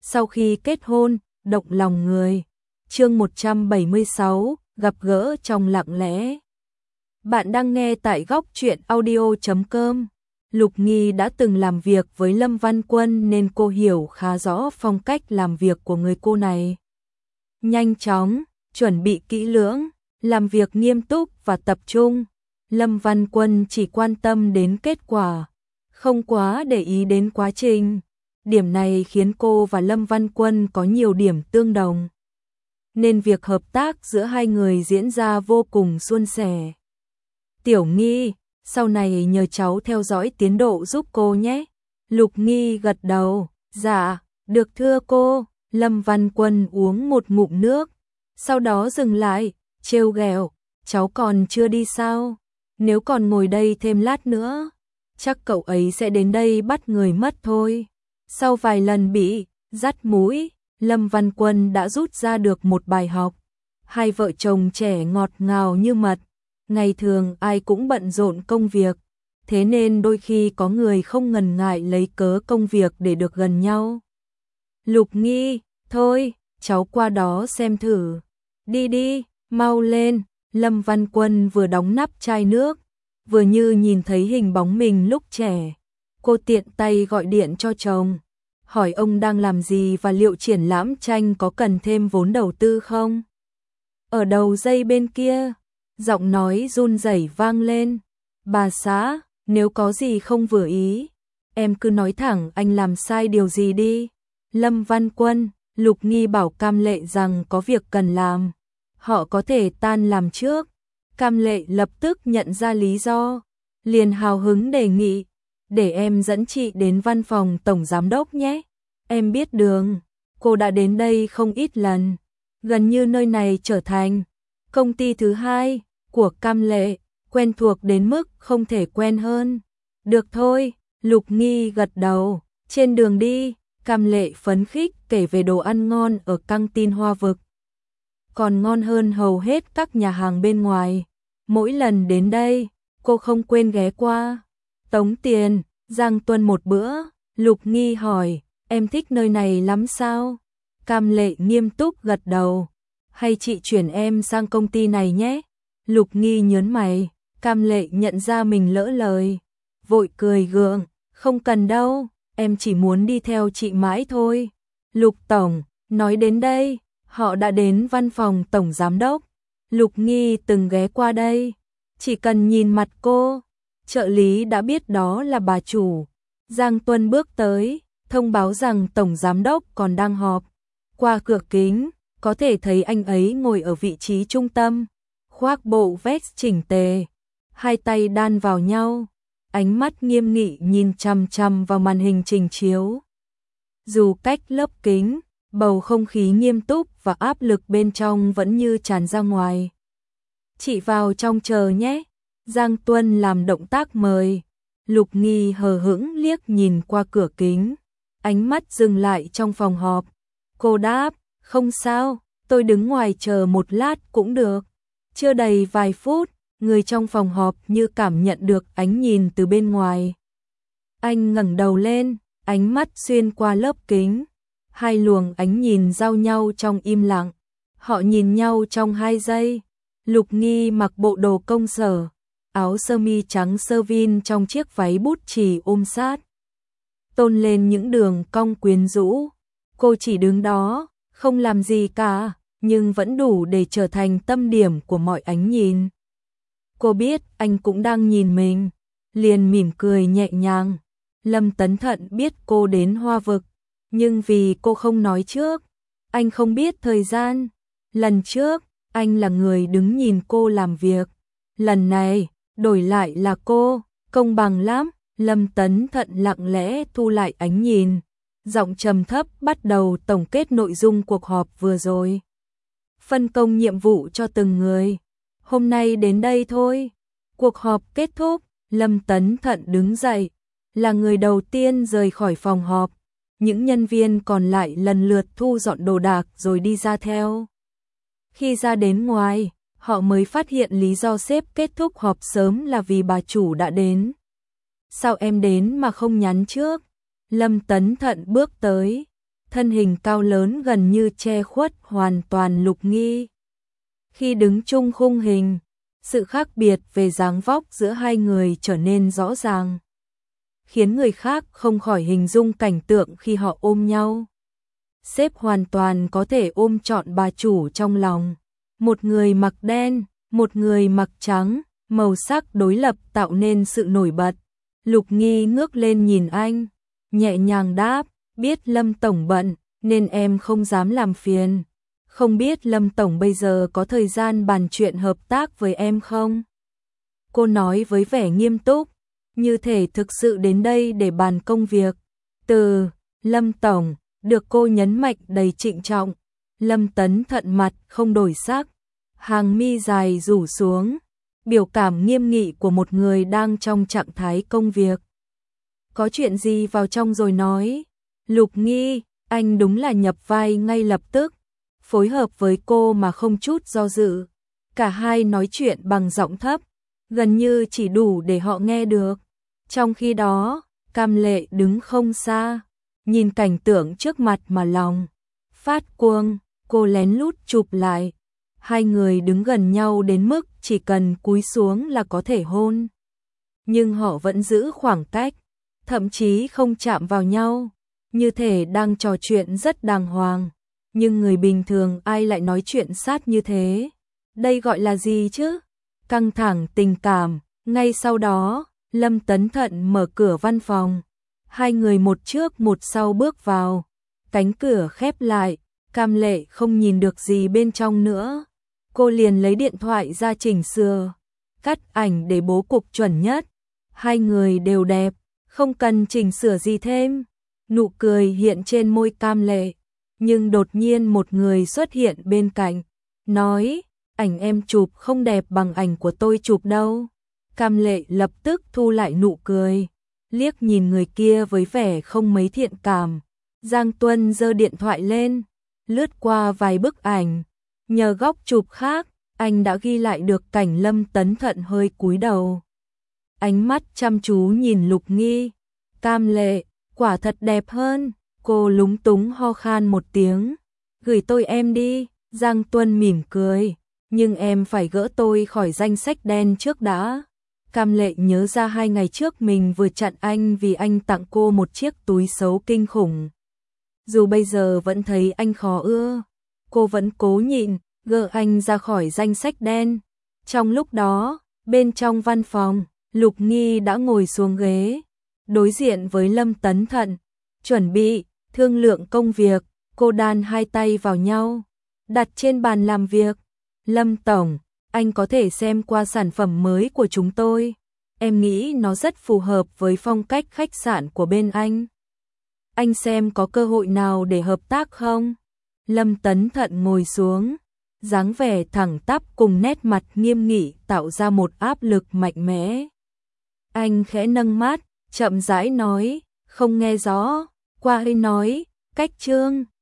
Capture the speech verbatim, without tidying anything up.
sau khi kết hôn, động lòng người. Chương một trăm bảy mươi sáu, gặp gỡ trong lặng lẽ. Bạn đang nghe tại góc truyện audio chấm com. Lục Nghi đã từng làm việc với Lâm Văn Quân nên cô hiểu khá rõ phong cách làm việc của người cô này. Nhanh chóng, chuẩn bị kỹ lưỡng, làm việc nghiêm túc và tập trung. Lâm Văn Quân chỉ quan tâm đến kết quả, không quá để ý đến quá trình. Điểm này khiến cô và Lâm Văn Quân có nhiều điểm tương đồng, nên việc hợp tác giữa hai người diễn ra vô cùng suôn sẻ. Tiểu Nghi, sau này nhờ cháu theo dõi tiến độ giúp cô nhé. Lục Nghi gật đầu, dạ, được thưa cô. Lâm Văn Quân uống một ngụm nước, sau đó dừng lại, trêu ghẹo, cháu còn chưa đi sao? Nếu còn ngồi đây thêm lát nữa, chắc cậu ấy sẽ đến đây bắt người mất thôi. Sau vài lần bị dắt mũi, Lâm Văn Quân đã rút ra được một bài học. Hai vợ chồng trẻ ngọt ngào như mật, ngày thường ai cũng bận rộn công việc, thế nên đôi khi có người không ngần ngại lấy cớ công việc để được gần nhau. Lục Nghi, thôi, cháu qua đó xem thử. Đi đi, mau lên. Lâm Văn Quân vừa đóng nắp chai nước, vừa như nhìn thấy hình bóng mình lúc trẻ. Cô tiện tay gọi điện cho chồng, hỏi ông đang làm gì và liệu triển lãm tranh có cần thêm vốn đầu tư không? Ở đầu dây bên kia, giọng nói run rẩy vang lên. Bà xã, nếu có gì không vừa ý, em cứ nói thẳng anh làm sai điều gì đi. Lâm Văn Quân, Lục Nghi bảo Cam Lệ rằng có việc cần làm, họ có thể tan làm trước. Cam Lệ lập tức nhận ra lý do, liền hào hứng đề nghị, để em dẫn chị đến văn phòng tổng giám đốc nhé. Em biết đường, cô đã đến đây không ít lần, gần như nơi này trở thành công ty thứ hai của Cam Lệ, quen thuộc đến mức không thể quen hơn. Được thôi, Lục Nghi gật đầu. Trên đường đi, Cam Lệ phấn khích kể về đồ ăn ngon ở căng tin Hoa Vực, còn ngon hơn hầu hết các nhà hàng bên ngoài. Mỗi lần đến đây, cô không quên ghé qua tống tiền Giang Tuân một bữa. Lục Nghi hỏi, em thích nơi này lắm sao? Cam Lệ nghiêm túc gật đầu. Hay chị chuyển em sang công ty này nhé? Lục Nghi nhớn mày. Cam Lệ nhận ra mình lỡ lời, vội cười gượng, không cần đâu, em chỉ muốn đi theo chị mãi thôi. Lục tổng, nói đến đây, họ đã đến văn phòng tổng giám đốc. Lục Nghi từng ghé qua đây, chỉ cần nhìn mặt cô, trợ lý đã biết đó là bà chủ. Giang Tuân bước tới, thông báo rằng tổng giám đốc còn đang họp. Qua cửa kính, có thể thấy anh ấy ngồi ở vị trí trung tâm, khoác bộ vest chỉnh tề, hai tay đan vào nhau, ánh mắt nghiêm nghị nhìn chằm chằm vào màn hình trình chiếu. Dù cách lớp kính, bầu không khí nghiêm túc và áp lực bên trong vẫn như tràn ra ngoài. Chị vào trong chờ nhé. Giang Tuân làm động tác mời. Lục Nghi hờ hững liếc nhìn qua cửa kính, ánh mắt dừng lại trong phòng họp. Cô đáp, không sao, tôi đứng ngoài chờ một lát cũng được. Chưa đầy vài phút, người trong phòng họp như cảm nhận được ánh nhìn từ bên ngoài. Anh ngẩng đầu lên, ánh mắt xuyên qua lớp kính. Hai luồng ánh nhìn giao nhau trong im lặng. Họ nhìn nhau trong hai giây. Lục Nghi mặc bộ đồ công sở, áo sơ mi trắng sơ vin trong chiếc váy bút chì ôm sát, tôn lên những đường cong quyến rũ. Cô chỉ đứng đó, không làm gì cả, nhưng vẫn đủ để trở thành tâm điểm của mọi ánh nhìn. Cô biết anh cũng đang nhìn mình, liền mỉm cười nhẹ nhàng. Lâm Tấn Thận biết cô đến Hoa Vực, nhưng vì cô không nói trước, anh không biết thời gian. Lần trước, anh là người đứng nhìn cô làm việc. Lần này, đổi lại là cô, công bằng lắm. Lâm Tấn Thận lặng lẽ thu lại ánh nhìn, giọng trầm thấp bắt đầu tổng kết nội dung cuộc họp vừa rồi. Phân công nhiệm vụ cho từng người. Hôm nay đến đây thôi. Cuộc họp kết thúc, Lâm Tấn Thận đứng dậy, là người đầu tiên rời khỏi phòng họp. Những nhân viên còn lại lần lượt thu dọn đồ đạc rồi đi ra theo. Khi ra đến ngoài, họ mới phát hiện lý do sếp kết thúc họp sớm là vì bà chủ đã đến. Sao em đến mà không nhắn trước? Lâm Tấn Thận bước tới, thân hình cao lớn gần như che khuất hoàn toàn Lục Nghi. Khi đứng chung khung hình, sự khác biệt về dáng vóc giữa hai người trở nên rõ ràng, khiến người khác không khỏi hình dung cảnh tượng khi họ ôm nhau. Sếp hoàn toàn có thể ôm trọn bà chủ trong lòng. Một người mặc đen, một người mặc trắng, màu sắc đối lập tạo nên sự nổi bật. Lục Nghi ngước lên nhìn anh, nhẹ nhàng đáp, biết Lâm Tổng bận, nên em không dám làm phiền. Không biết Lâm Tổng bây giờ có thời gian bàn chuyện hợp tác với em không? Cô nói với vẻ nghiêm túc, như thể thực sự đến đây để bàn công việc. Từ Lâm Tổng, được cô nhấn mạnh đầy trịnh trọng. Lâm Tấn Thận mặt không đổi sắc, hàng mi dài rủ xuống, biểu cảm nghiêm nghị của một người đang trong trạng thái công việc. Có chuyện gì vào trong rồi nói. Lục Nghi, anh đúng là nhập vai ngay lập tức, phối hợp với cô mà không chút do dự. Cả hai nói chuyện bằng giọng thấp, gần như chỉ đủ để họ nghe được. Trong khi đó, Cam Lệ đứng không xa, nhìn cảnh tượng trước mặt mà lòng phát cuồng, cô lén lút chụp lại. Hai người đứng gần nhau đến mức chỉ cần cúi xuống là có thể hôn. Nhưng họ vẫn giữ khoảng cách, thậm chí không chạm vào nhau, như thể đang trò chuyện rất đàng hoàng. Nhưng người bình thường ai lại nói chuyện sát như thế? Đây gọi là gì chứ? Căng thẳng tình cảm. Ngay sau đó, Lâm Tấn Thận mở cửa văn phòng. Hai người một trước một sau bước vào. Cánh cửa khép lại, Cam Lệ không nhìn được gì bên trong nữa. Cô liền lấy điện thoại ra chỉnh sửa, cắt ảnh để bố cục chuẩn nhất. Hai người đều đẹp, không cần chỉnh sửa gì thêm. Nụ cười hiện trên môi Cam Lệ, nhưng đột nhiên một người xuất hiện bên cạnh, nói, ảnh em chụp không đẹp bằng ảnh của tôi chụp đâu. Cam Lệ lập tức thu lại nụ cười, liếc nhìn người kia với vẻ không mấy thiện cảm. Giang Tuân giơ điện thoại lên, lướt qua vài bức ảnh. Nhờ góc chụp khác, anh đã ghi lại được cảnh Lâm Tấn Thận hơi cúi đầu. Ánh mắt chăm chú nhìn Lục Nghi. Cam Lệ, quả thật đẹp hơn. Cô lúng túng ho khan một tiếng. Gửi tôi em đi. Giang Tuân mỉm cười. Nhưng em phải gỡ tôi khỏi danh sách đen trước đã. Cam Lệ nhớ ra hai ngày trước mình vừa chặn anh vì anh tặng cô một chiếc túi xấu kinh khủng. Dù bây giờ vẫn thấy anh khó ưa, cô vẫn cố nhịn, gỡ anh ra khỏi danh sách đen. Trong lúc đó, bên trong văn phòng, Lục Nghi đã ngồi xuống ghế, đối diện với Lâm Tấn Thận, chuẩn bị, thương lượng công việc. Cô đan hai tay vào nhau, đặt trên bàn làm việc. Lâm Tổng, anh có thể xem qua sản phẩm mới của chúng tôi. Em nghĩ nó rất phù hợp với phong cách khách sạn của bên anh. Anh xem có cơ hội nào để hợp tác không? Lâm Tấn Thận ngồi xuống, dáng vẻ thẳng tắp cùng nét mặt nghiêm nghị tạo ra một áp lực mạnh mẽ. Anh khẽ nâng mắt, chậm rãi nói, không nghe rõ. Qua ấy nói, cách chương.